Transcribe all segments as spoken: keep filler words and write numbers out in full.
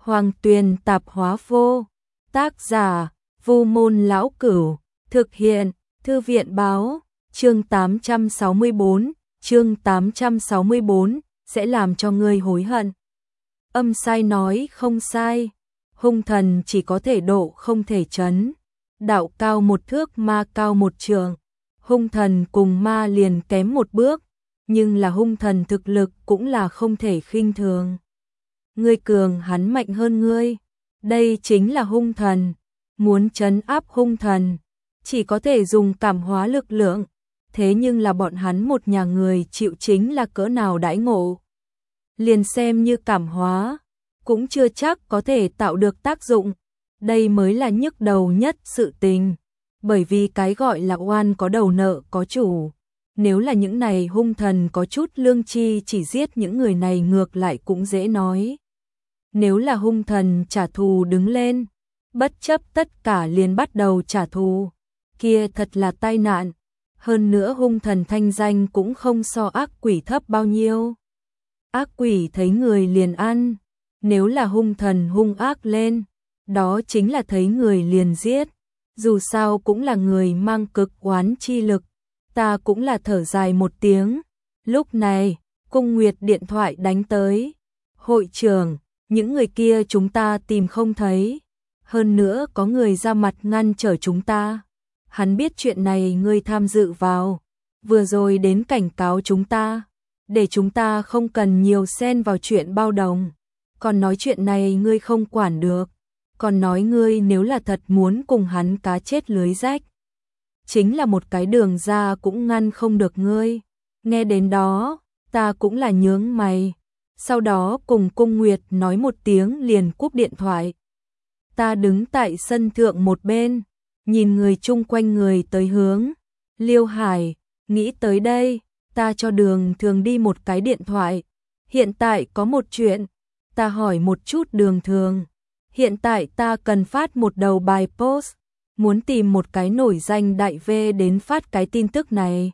Hoàng Tuyền Tạp Hóa Vô. Tác giả: Vu Môn Lão Cửu. Thực hiện: Thư viện báo. Chương tám trăm sáu mươi bốn, chương tám trăm sáu mươi bốn, sẽ làm cho ngươi hối hận. Âm sai nói không sai, hung thần chỉ có thể độ không thể trấn. Đạo cao một thước ma cao một trượng, hung thần cùng ma liền kém một bước, nhưng là hung thần thực lực cũng là không thể khinh thường. Ngươi cường hắn mạnh hơn ngươi, đây chính là hung thần, muốn trấn áp hung thần, chỉ có thể dùng cảm hóa lực lượng, thế nhưng là bọn hắn một nhà người chịu chính là cỡ nào đãi ngộ. Liền xem như cảm hóa, cũng chưa chắc có thể tạo được tác dụng, đây mới là nhức đầu nhất sự tình, bởi vì cái gọi là oan có đầu nợ có chủ. Nếu là những này hung thần có chút lương tri chỉ giết những người này ngược lại cũng dễ nói. Nếu là hung thần trả thù đứng lên, bất chấp tất cả liền bắt đầu trả thù, kia thật là tai nạn. Hơn nữa hung thần thanh danh cũng không so ác quỷ thấp bao nhiêu. Ác quỷ thấy người liền ăn, nếu là hung thần hung ác lên, đó chính là thấy người liền giết. Dù sao cũng là người mang cực oán chi lực, ta cũng là thở dài một tiếng. Lúc này, Cung Nguyệt điện thoại đánh tới. Hội trưởng, những người kia chúng ta tìm không thấy. Hơn nữa có người ra mặt ngăn trở chúng ta. Hắn biết chuyện này ngươi tham dự vào, vừa rồi đến cảnh cáo chúng ta, để chúng ta không cần nhiều xen vào chuyện bao đồng. Còn nói chuyện này ngươi không quản được, còn nói ngươi nếu là thật muốn cùng hắn cá chết lưới rách, chính là một cái đường ra cũng ngăn không được ngươi. Nghe đến đó, ta cũng là nhướng mày, sau đó cùng Cung Nguyệt nói một tiếng liền cúp điện thoại. Ta đứng tại sân thượng một bên, nhìn người chung quanh người tới hướng. Liêu Hải, nghĩ tới đây, ta cho Đường Thường đi một cái điện thoại. Hiện tại có một chuyện, ta hỏi một chút Đường Thường. Hiện tại ta cần phát một đầu bài post, muốn tìm một cái nổi danh đại V đến phát cái tin tức này.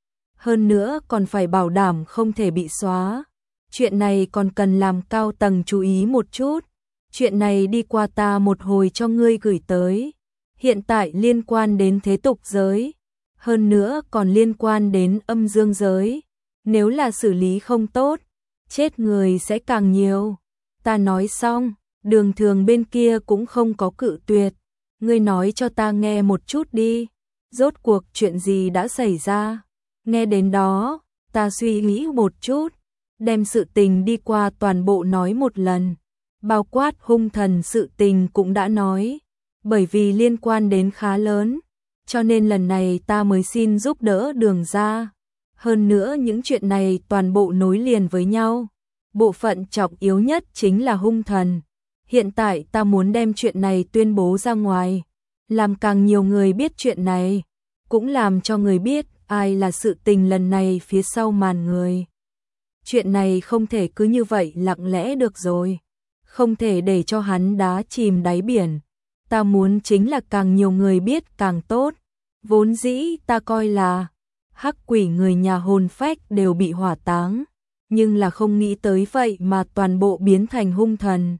Hơn nữa còn phải bảo đảm không thể bị xóa. Chuyện này còn cần làm cao tầng chú ý một chút. Chuyện này đi qua ta một hồi cho ngươi gửi tới. Hiện tại liên quan đến thế tục giới, hơn nữa còn liên quan đến âm dương giới. Nếu là xử lý không tốt, chết người sẽ càng nhiều. Ta nói xong, Đường Thường bên kia cũng không có cự tuyệt. Ngươi nói cho ta nghe một chút đi, rốt cuộc chuyện gì đã xảy ra. Nghe đến đó, ta suy nghĩ một chút, đem sự tình đi qua toàn bộ nói một lần, bao quát hung thần sự tình cũng đã nói. Bởi vì liên quan đến khá lớn, cho nên lần này ta mới xin giúp đỡ Đường ra. Hơn nữa những chuyện này toàn bộ nối liền với nhau. Bộ phận trọng yếu nhất chính là hung thần. Hiện tại ta muốn đem chuyện này tuyên bố ra ngoài, làm càng nhiều người biết chuyện này, cũng làm cho người biết ai là sự tình lần này phía sau màn người. Chuyện này không thể cứ như vậy lặng lẽ được rồi, không thể để cho hắn đá chìm đáy biển. Ta muốn chính là càng nhiều người biết càng tốt. Vốn dĩ ta coi là hắc quỷ người nhà hồn phách đều bị hỏa táng, nhưng là không nghĩ tới vậy mà toàn bộ biến thành hung thần.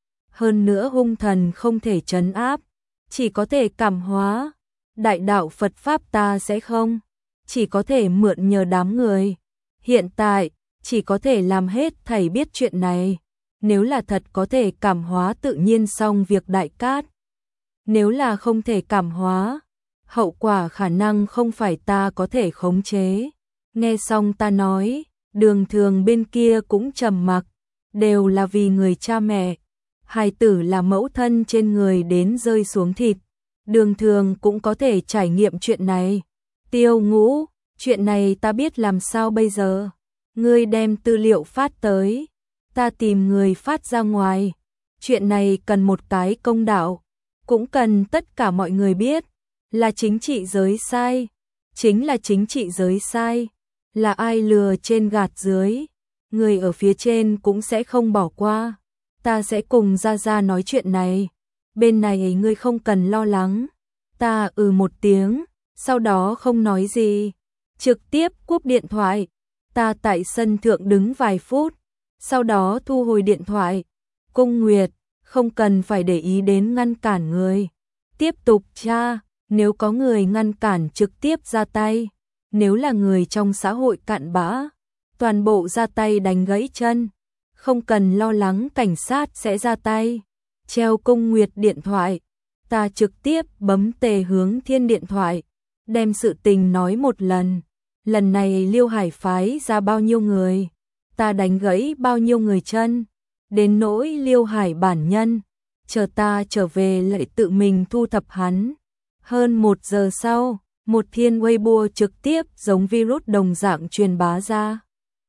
Hơn nữa hung thần không thể trấn áp, chỉ có thể cảm hóa. Đại đạo Phật Pháp ta sẽ không, chỉ có thể mượn nhờ đám người. Hiện tại, chỉ có thể làm hết thảy biết chuyện này. Nếu là thật có thể cảm hóa tự nhiên xong việc đại cát. Nếu là không thể cảm hóa, hậu quả khả năng không phải ta có thể khống chế. Nghe xong ta nói, Đường Thường bên kia cũng trầm mặc, đều là vì người cha mẹ. Hài tử là mẫu thân trên người đến rơi xuống thịt. Đường Thường cũng có thể trải nghiệm chuyện này. Tiêu Ngũ, chuyện này ta biết làm sao bây giờ. Ngươi đem tư liệu phát tới, ta tìm người phát ra ngoài. Chuyện này cần một cái công đạo, cũng cần tất cả mọi người biết, là chính trị giới sai, chính là chính trị giới sai, là ai lừa trên gạt dưới, người ở phía trên cũng sẽ không bỏ qua. Ta sẽ cùng Gia Gia nói chuyện này, bên này ngươi không cần lo lắng. Ta ừ một tiếng, sau đó không nói gì, trực tiếp cúp điện thoại. Ta tại sân thượng đứng vài phút, sau đó thu hồi điện thoại. Cung Nguyệt, không cần phải để ý đến ngăn cản người. Tiếp tục tra, nếu có người ngăn cản trực tiếp ra tay, nếu là người trong xã hội cặn bã, toàn bộ ra tay đánh gãy chân, không cần lo lắng cảnh sát sẽ ra tay. Treo Cung Nguyệt điện thoại, ta trực tiếp bấm Tề Hướng Thiên điện thoại, đem sự tình nói một lần. Lần này Liêu Hải phái ra bao nhiêu người, ta đánh gãy bao nhiêu người chân, đến nỗi Liêu Hải bản nhân, chờ ta trở về lại tự mình thu thập hắn. Hơn một giờ sau, một thiên Weibo trực tiếp giống virus đồng dạng truyền bá ra.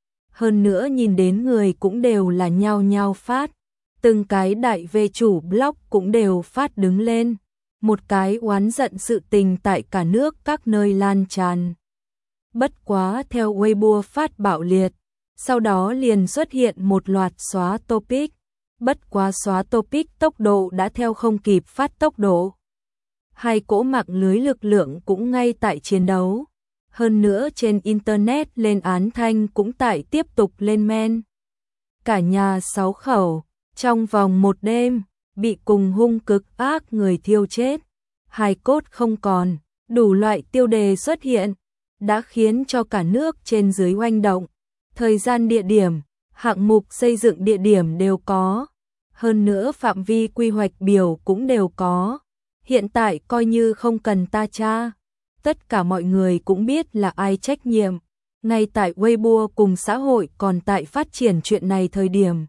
Hơn nữa nhìn đến người cũng đều là nhao nhao phát, từng cái đại về chủ blog cũng đều phát đứng lên, một cái oán giận sự tình tại cả nước các nơi lan tràn. Bất quá theo Weibo phát bạo liệt, sau đó liền xuất hiện một loạt xóa topic, bất quá xóa topic tốc độ đã theo không kịp phát tốc độ. Hai cỗ mạng lưới lực lượng cũng ngay tại chiến đấu. Hơn nữa trên Internet lên án thanh cũng tại tiếp tục lên men. Cả nhà sáu khẩu, trong vòng một đêm, bị cùng hung cực ác người thiêu chết. Hài cốt không còn, đủ loại tiêu đề xuất hiện, đã khiến cho cả nước trên dưới oanh động. Thời gian địa điểm, hạng mục xây dựng địa điểm đều có. Hơn nữa phạm vi quy hoạch biểu cũng đều có. Hiện tại coi như không cần ta tra, tất cả mọi người cũng biết là ai trách nhiệm. Ngay tại Weibo cùng xã hội còn tại phát triển chuyện này thời điểm,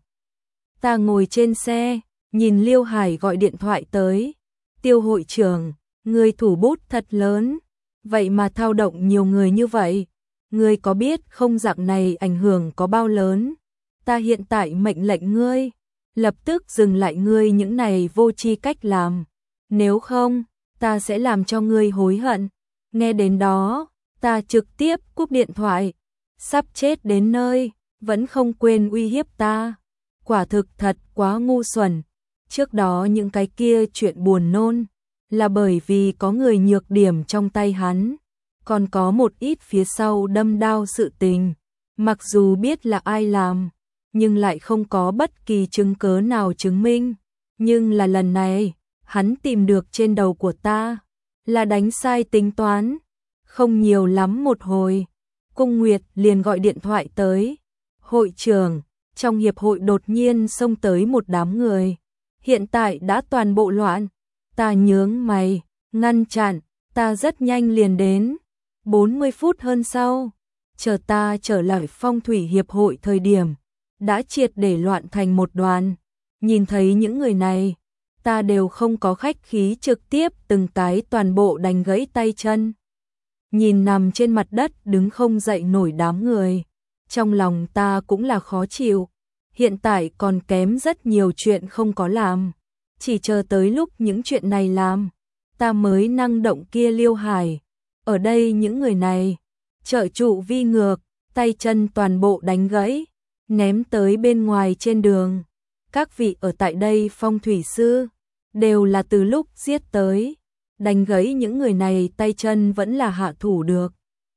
ta ngồi trên xe, nhìn Liêu Hải gọi điện thoại tới. Tiêu hội trưởng, người thủ bút thật lớn, vậy mà thao động nhiều người như vậy. Ngươi có biết không dạng này ảnh hưởng có bao lớn? Ta hiện tại mệnh lệnh ngươi, lập tức dừng lại ngươi những này vô tri cách làm. Nếu không, ta sẽ làm cho ngươi hối hận. Nghe đến đó, ta trực tiếp cúp điện thoại. Sắp chết đến nơi, vẫn không quên uy hiếp ta. Quả thực thật quá ngu xuẩn. Trước đó những cái kia chuyện buồn nôn, là bởi vì có người nhược điểm trong tay hắn. Còn có một ít phía sau đâm đao sự tình. Mặc dù biết là ai làm, nhưng lại không có bất kỳ chứng cớ nào chứng minh. Nhưng là lần này, hắn tìm được trên đầu của ta, là đánh sai tính toán. Không nhiều lắm một hồi, Cung Nguyệt liền gọi điện thoại tới. Hội trưởng, trong hiệp hội đột nhiên xông tới một đám người. Hiện tại đã toàn bộ loạn. Ta nhướng mày, ngăn chặn, ta rất nhanh liền đến. bốn mươi phút hơn sau, chờ ta trở lại phong thủy hiệp hội thời điểm, đã triệt để loạn thành một đoàn. Nhìn thấy những người này, ta đều không có khách khí trực tiếp từng cái toàn bộ đánh gãy tay chân. Nhìn nằm trên mặt đất đứng không dậy nổi đám người, trong lòng ta cũng là khó chịu. Hiện tại còn kém rất nhiều chuyện không có làm, chỉ chờ tới lúc những chuyện này làm, ta mới năng động kia Liêu Hải. Ở đây những người này, trợ trụ vi ngược, tay chân toàn bộ đánh gãy, ném tới bên ngoài trên đường. Các vị ở tại đây phong thủy sư, đều là từ lúc giết tới, đánh gãy những người này tay chân vẫn là hạ thủ được.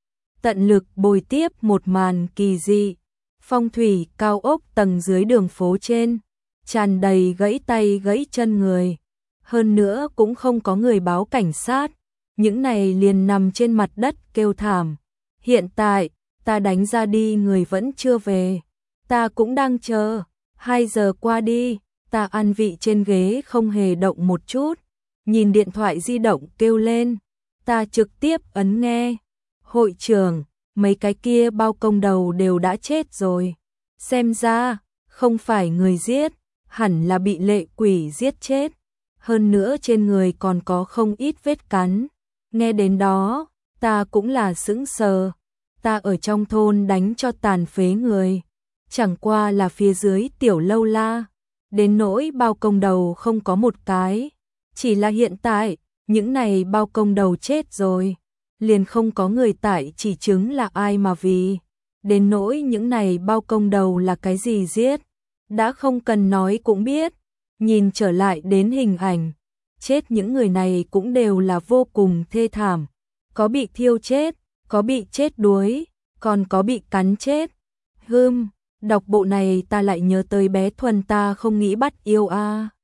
Tận lực bồi tiếp một màn kỳ dị, phong thủy cao ốc tầng dưới đường phố trên, tràn đầy gãy tay gãy chân người. Hơn nữa cũng không có người báo cảnh sát, những này liền nằm trên mặt đất kêu thảm. Hiện tại, ta đánh ra đi người vẫn chưa về, ta cũng đang chờ. Hai giờ qua đi, ta ăn vị trên ghế không hề động một chút, nhìn điện thoại di động kêu lên, ta trực tiếp ấn nghe. Hội trưởng, mấy cái kia bao công đầu đều đã chết rồi. Xem ra, không phải người giết, hẳn là bị lệ quỷ giết chết. Hơn nữa trên người còn có không ít vết cắn. Nghe đến đó, ta cũng là sững sờ. Ta ở trong thôn đánh cho tàn phế người, chẳng qua là phía dưới tiểu lâu la. Đến nỗi bao công đầu không có một cái, chỉ là hiện tại, những này bao công đầu chết rồi, liền không có người tại chỉ chứng là ai mà vì. Đến nỗi những này bao công đầu là cái gì giết, đã không cần nói cũng biết. Nhìn trở lại đến hình ảnh, chết những người này cũng đều là vô cùng thê thảm. Có bị thiêu chết, có bị chết đuối, còn có bị cắn chết. Hừm, đọc bộ này ta lại nhớ tới bé Thuần ta không nghĩ bắt yêu a. À.